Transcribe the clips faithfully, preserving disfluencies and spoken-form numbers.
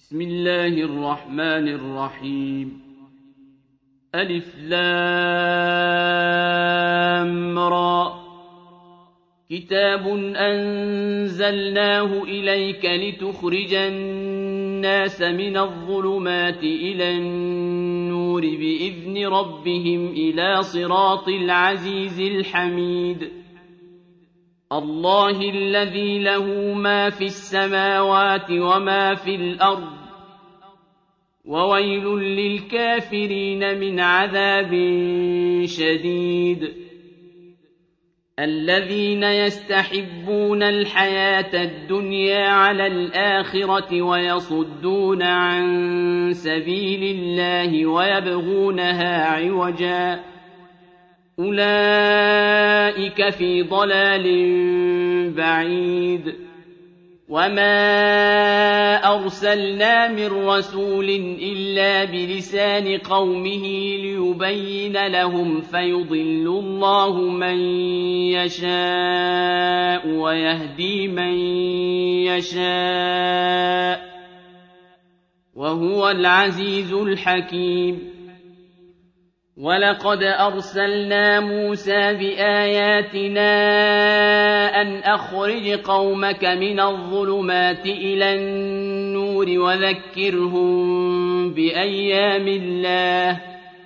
بسم الله الرحمن الرحيم ألف لام را كتاب أنزلناه إليك لتخرج الناس من الظلمات إلى النور بإذن ربهم إلى صراط العزيز الحميد الله الذي له ما في السماوات وما في الأرض وويل للكافرين من عذاب شديد الذين يستحبون الحياة الدنيا على الآخرة ويصدون عن سبيل الله ويبغونها عوجا أولئك في ضلال بعيد وما أرسلنا من رسول إلا بلسان قومه ليبين لهم فيضل الله من يشاء ويهدي من يشاء وهو العزيز الحكيم ولقد أرسلنا موسى بآياتنا أن أخرج قومك من الظلمات إلى النور وذكرهم بأيام الله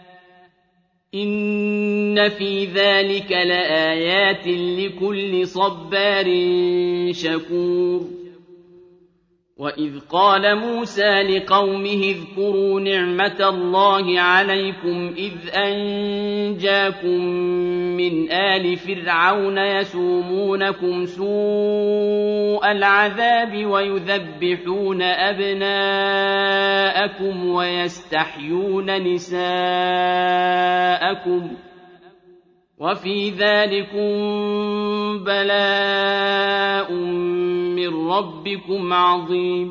إن في ذلك لآيات لكل صبار شكور وإذ قال موسى لقومه اذكروا نعمة الله عليكم إذ أنجاكم من آل فرعون يسومونكم سوء العذاب ويذبحون أبناءكم ويستحيون نساءكم وفي ذلكم بلاء من ربكم عظيم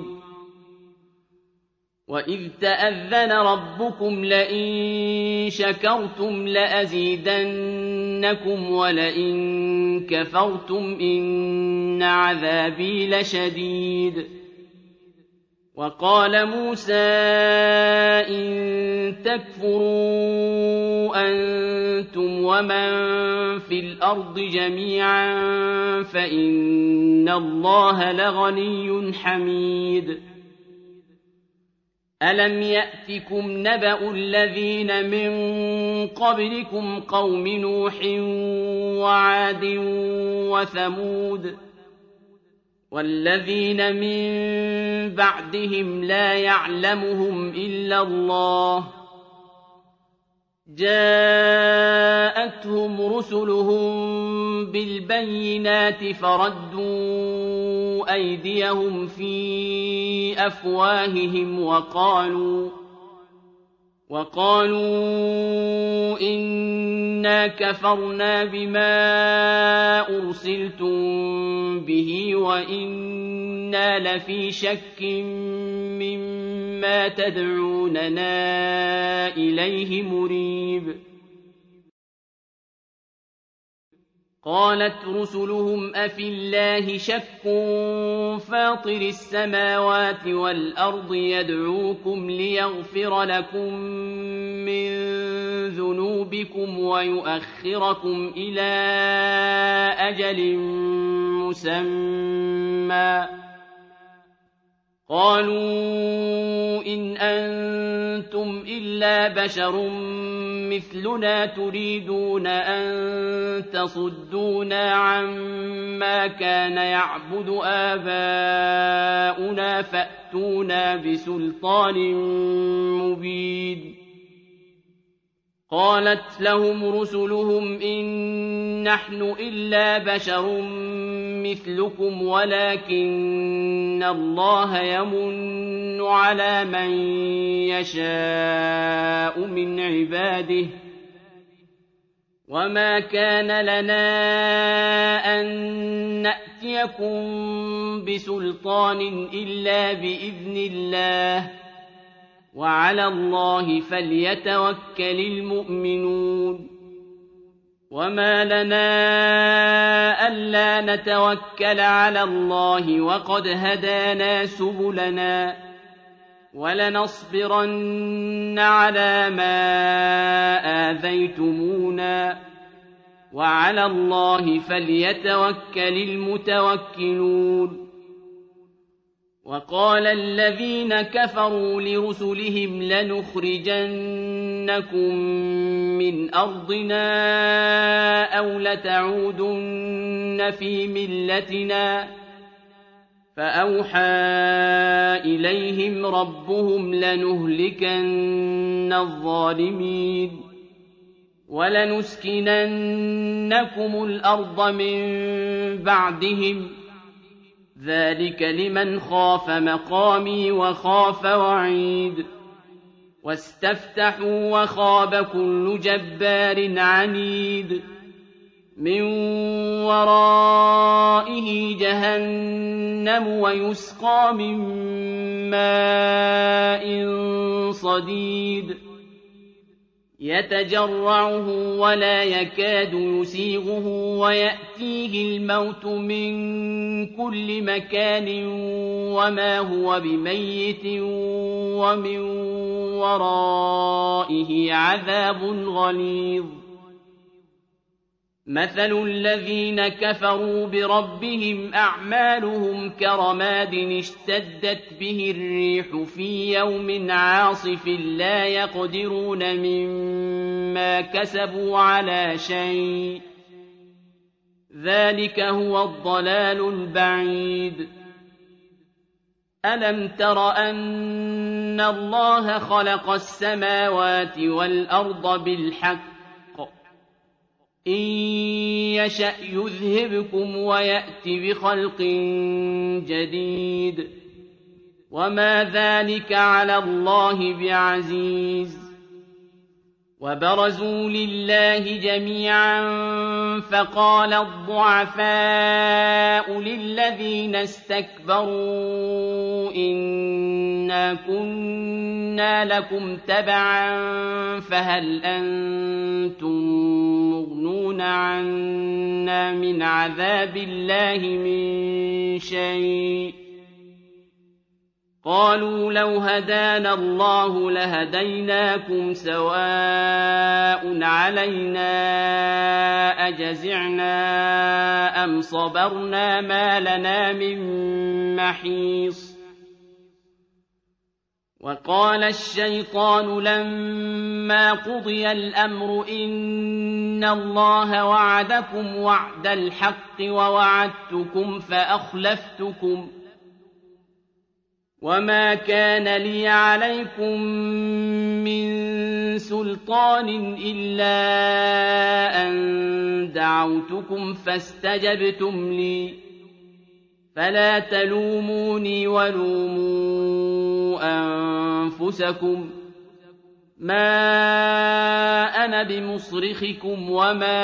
وإذ تأذن ربكم لئن شكرتم لأزيدنكم ولئن كفرتم إن عذابي لشديد وقال موسى إن تكفروا أنتم ومن في الأرض جميعا فإن الله لغني حميد ألم يأتكم نبأ الذين من قبلكم قوم نوح وعاد وثمود والذين من بعدهم لا يعلمهم إلا الله جاءتهم رسلهم بالبينات فردوا أيديهم في أفواههم وقالوا وقالوا إنا كفرنا بما أرسلتم به وإنا لفي شك مما تدعوننا إليه مريب قالت رسلهم أفي الله شك فاطر السماوات والأرض يدعوكم ليغفر لكم من ذنوبكم ويؤخركم إلى أجل مسمى قالوا إن أنتم إلا بشر مثلنا تريدون أن تصدونا عما كان يعبد آباؤنا فأتونا بسلطان مبين قالت لهم رسلهم إن نحن إلا بشر مثلكم ولكن الله يمن على من يشاء من عباده وما كان لنا أن نأتيكم بسلطان إلا بإذن الله وعلى الله فليتوكل المؤمنون وما لنا ألا نتوكل على الله وقد هدانا سبلنا وَلَنَصْبِرَنَّ عَلَىٰ مَا آذَيْتُمُونَا وَعَلَى اللَّهِ فَلْيَتَوَكَّلِ الْمُتَوَكِّلُونَ وَقَالَ الَّذِينَ كَفَرُوا لِرُسُلِهِمْ لَنُخْرِجَنَّكُم مِّنْ أَرْضِنَا أَوْ لَتَعُودُنَّ فِي مِلَّتِنَا فَأَوْحَىٰ إِلَيْهِمْ رَبُّهُمْ لَنُهْلِكَنَّ الظَّالِمِينَ وَلَنُسْكِنَنَّكُمُ الْأَرْضَ مِن بَعْدِهِمْ ۚ ذَٰلِكَ لِمَنْ خَافَ مَقَامِي وَخَافَ وَعِيدِ وَاسْتَفْتَحُوا وَخَابَ كُلُّ جَبَّارٍ عَنِيدٍ مِّن وَرَائِهِ جَهَنَّمُ وَيُسْقَىٰ مِن مَّاءٍ صَدِيدٍ يَتَجَرَّعُهُ وَلَا يَكَادُ يُسِيغُهُ وَيَأْتِيهِ الْمَوْتُ مِن كُلِّ مَكَانٍ وَمَا هُوَ بِمَيِّتٍ وَمِن وَرَائِهِ عَذَابٌ غَلِيظٌ مَثَلُ الَّذِينَ كَفَرُوا بِرَبِّهِمْ أَعْمَالُهُمْ كَرَمَادٍ اشْتَدَّتْ بِهِ الرِّيحُ فِي يَوْمٍ عَاصِفٍ لَّا يَقْدِرُونَ مِمَّا كَسَبُوا عَلَىٰ شَيْءٍ ۚ ذَٰلِكَ هُوَ الضَّلَالُ الْبَعِيدُ أَلَمْ تَرَ أَنَّ اللَّهَ خَلَقَ السَّمَاوَاتِ وَالْأَرْضَ بِالْحَقِّ إِن يَشَأْ يُذْهِبْكُمْ وَيَأْتِ بِخَلْقٍ جَدِيدٍ وَمَا ذَٰلِكَ عَلَى اللَّهِ بِعَزِيزٍ وَبَرَزُوا لِلَّهِ جَمِيعًا فَقَالَ الضُّعَفَاءُ لِلَّذِينَ اسْتَكْبَرُوا إِنَّا كُنَّا لَكُمْ تَبَعًا فَهَلْ أَنتُم مُّغْنُونَ عَنَّا مِنْ عَذَابِ اللَّهِ مِن شَيْءٍ ۚ قَالُوا لَوْ هَدَانَا اللَّهُ لَهَدَيْنَاكُمْ سَوَاءٌ عَلَيْنَا أَجَزِعْنَا أَمْ صَبَرْنَا مَا لَنَا مِن مَّحِيصٍ وَقَالَ الشَّيْطَانُ لَمَّا قُضِيَ الْأَمْرُ إِنَّ اللَّهَ وَعَدَكُمْ وَعْدَ الْحَقِّ وَوَعَدتُّكُمْ فَأَخْلَفْتُكُمْ وَمَا كَانَ لِيَ عَلَيْكُم مِّن سُلْطَانٍ إِلَّا أَن دَعَوْتُكُمْ فَاسْتَجَبْتُمْ لِي ۖ فَلَا تَلُومُونِي وَلُومُوا أَنفُسَكُم ۖ مَّا أَنَا بِمُصْرِخِكُمْ وَمَا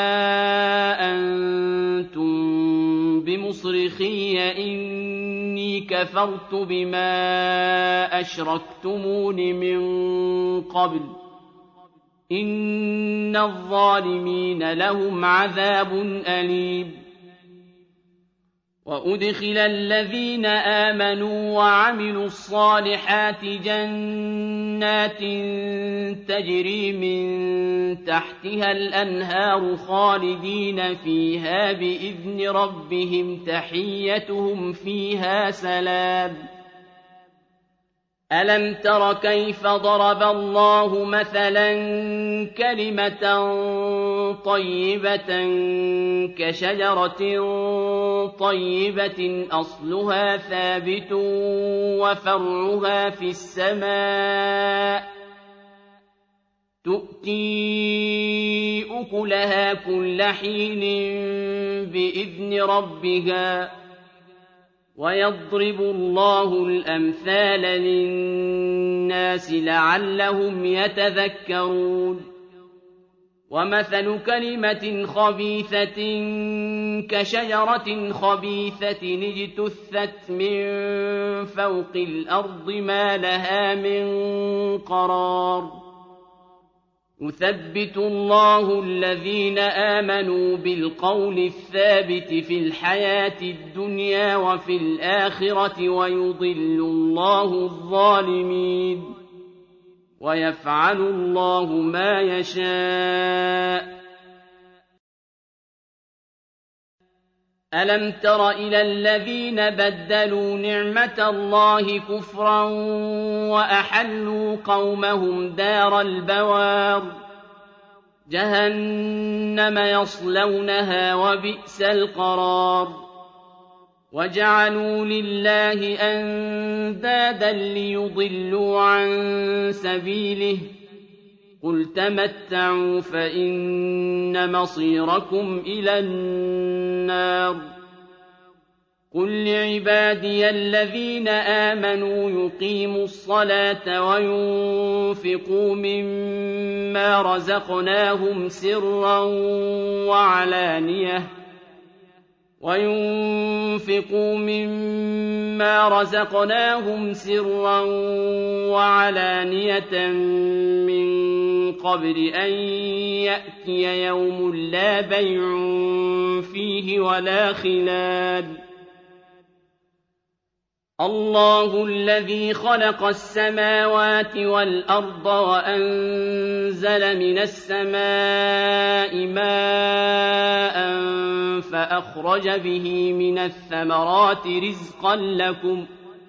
أَنتُم بِمُصْرِخِيَّ ۖ إِنِّي كَفَرْتُ بِمَا أَشْرَكْتُمُونِ مِن قَبْلُ ۗ إِنَّ الظَّالِمِينَ لَهُمْ عَذَابٌ أَلِيمٌ وَأُدْخِلَ الَّذِينَ آمَنُوا وَعَمِلُوا الصَّالِحَاتِ جَنَّاتٍ تَجْرِي مِن تَحْتِهَا الْأَنْهَارُ خَالِدِينَ فِيهَا بِإِذْنِ رَبِّهِمْ تَحِيَّتُهُمْ فِيهَا سَلَامٌ أَلَمْ تَرَ كَيْفَ ضَرَبَ اللَّهُ مَثَلًا كَلِمَةً طَيِّبَةً كَشَجَرَةٍ طَيِّبَةٍ أَصْلُهَا ثَابِتٌ وَفَرْعُهَا فِي السَّمَاءِ تُؤْتِي أُكُلَهَا كُلَّ حِينٍ بِإِذْنِ رَبِّهَا ۗ وَيَضْرِبُ اللَّهُ الْأَمْثَالَ لِلنَّاسِ لَعَلَّهُمْ يَتَذَكَّرُونَ وَمَثَلُ كَلِمَةٍ خَبِيثَةٍ كَشَجَرَةٍ خَبِيثَةٍ اجْتُثَّتْ مِن فَوْقِ الْأَرْضِ مَا لَهَا مِن قَرَارٍ يثبت الله الذين آمنوا بالقول الثابت في الحياة الدنيا وفي الآخرة ويضل الله الظالمين ويفعل الله ما يشاء. ألم تر إلى الذين بدلوا نعمة الله كفرا وأحلوا قومهم دار البوار جهنم يصلونها وبئس القرار وجعلوا لله أندادا ليضلوا عن سبيله قل تمتعوا فإن مصيركم إلى النار قل لعبادي الذين آمنوا يقيموا الصلاة وينفقوا مما رزقناهم سرا وعلانية وينفقوا مما رزقناهم سرا وعلانية من قبل أن يأتي يوم لا بيع فيه ولا خلال الله الذي خلق السماوات والأرض وأنزل من السماء ماء فأخرج به من الثمرات رزقا لكم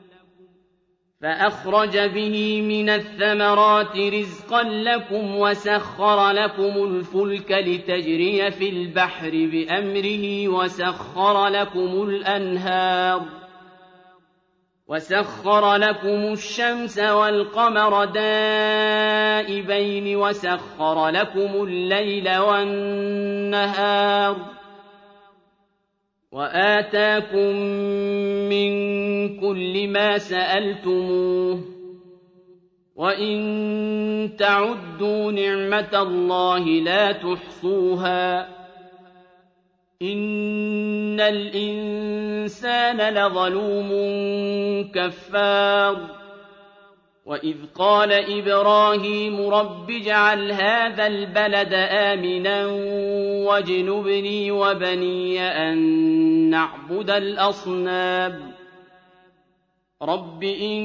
فأخرج به من الثمرات رزقا لكم وسخر لكم الفلك لتجري في البحر بأمره وسخر لكم الأنهار وسخر لكم الشمس والقمر دائبين وسخر لكم الليل والنهار وآتاكم من كل ما سألتموه وإن تعدوا نعمة الله لا تحصوها إن الإنسان لظلوم كفار وإذ قال إبراهيم رب اجعل هذا البلد آمنا واجنبني وبني أن نعبد الأصنام رب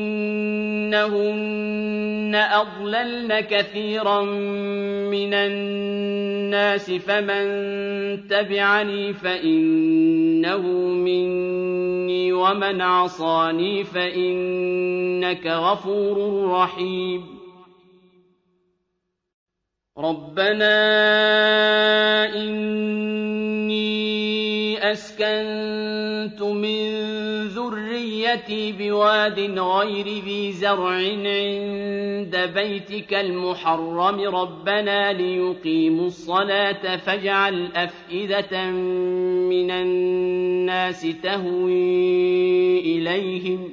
إنهن أضللن كثيرا من الناس فمن تبعني فإنه مني ومن عصاني فإنك غفور رحيم ربنا إني أسكنت من ذريتي بواد غير ذي زرع عند بيتك المحرم ربنا ليقيموا الصلاة فاجعل أفئدة من الناس تهوي إليهم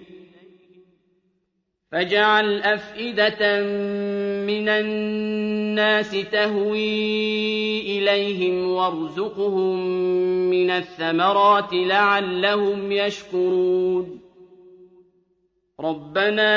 فاجعل أفئدة من الناس تهوي إليهم وارزقهم من الثمرات لعلهم يشكرون ربنا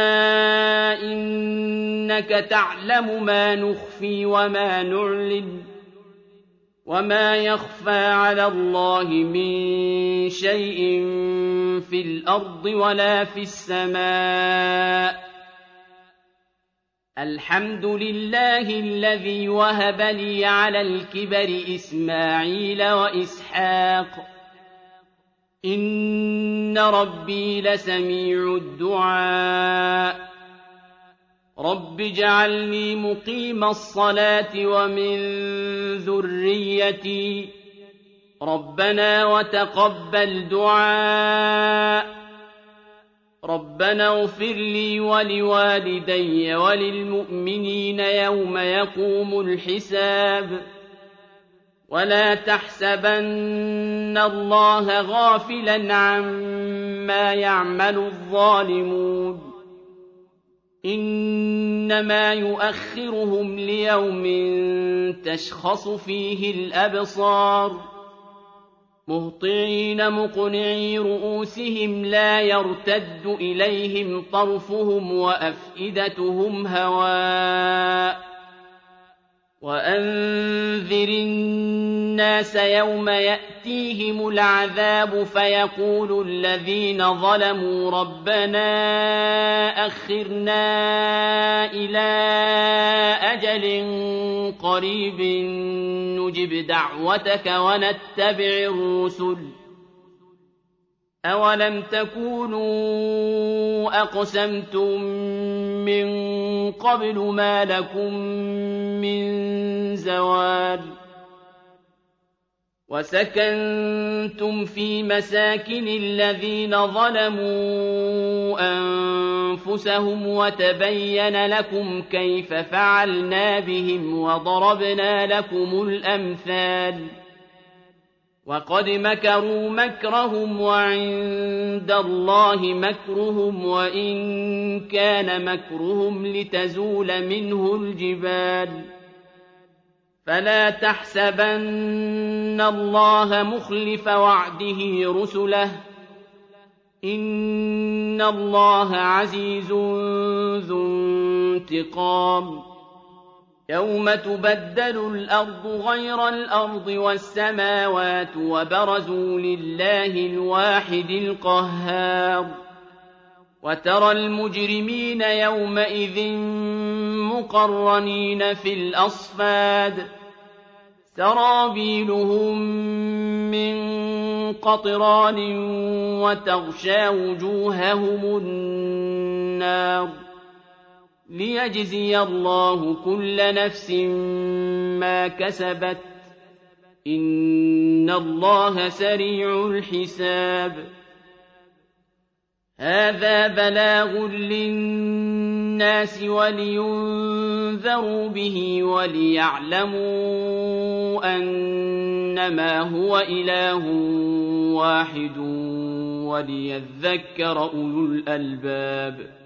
إنك تعلم ما نخفي وما نعلن وما يخفى على الله من شيء في الأرض ولا في السماء الحمد لله الذي وهب لي على الكبر إسماعيل وإسحاق إن ربي لسميع الدعاء رب اجعلني مقيم الصلاة ومن ذريتي ربنا وتقبل دعاء ربنا اغفر لي ولوالدي وللمؤمنين يوم يقوم الحساب ولا تحسبن الله غافلا عما يعمل الظالمون إنما يؤخرهم ليوم تشخص فيه الأبصار مهطعين مقنعي رؤوسهم لا يرتد إليهم طرفهم وأفئدتهم هواء وأنذر الناس يوم يأتيهم العذاب فيقول الذين ظلموا ربنا أخرنا إلى أجل قريب نجب دعوتك ونتبع الرسل أولم تكونوا أقسمتم من قبل ما لكم من زوال وسكنتم في مساكن الذين ظلموا أنفسهم وتبين لكم كيف فعلنا بهم وضربنا لكم الأمثال وقد مكروا مكرهم وعند الله مكرهم وإن كان مكرهم لتزول منه الجبال فلا تحسبن الله مخلف وعده رسله إن الله عزيز ذو انتقام يوم تبدل الأرض غير الأرض والسماوات وبرزوا لله الواحد القهار وترى المجرمين يومئذ مقرنين في الأصفاد سرابيلهم من قطران وتغشى وجوههم النار ليجزي الله كل نفس ما كسبت إن الله سريع الحساب هذا بلاغ للناس ولينذروا به وليعلموا أنما هو إله واحد وليذكر أولو الألباب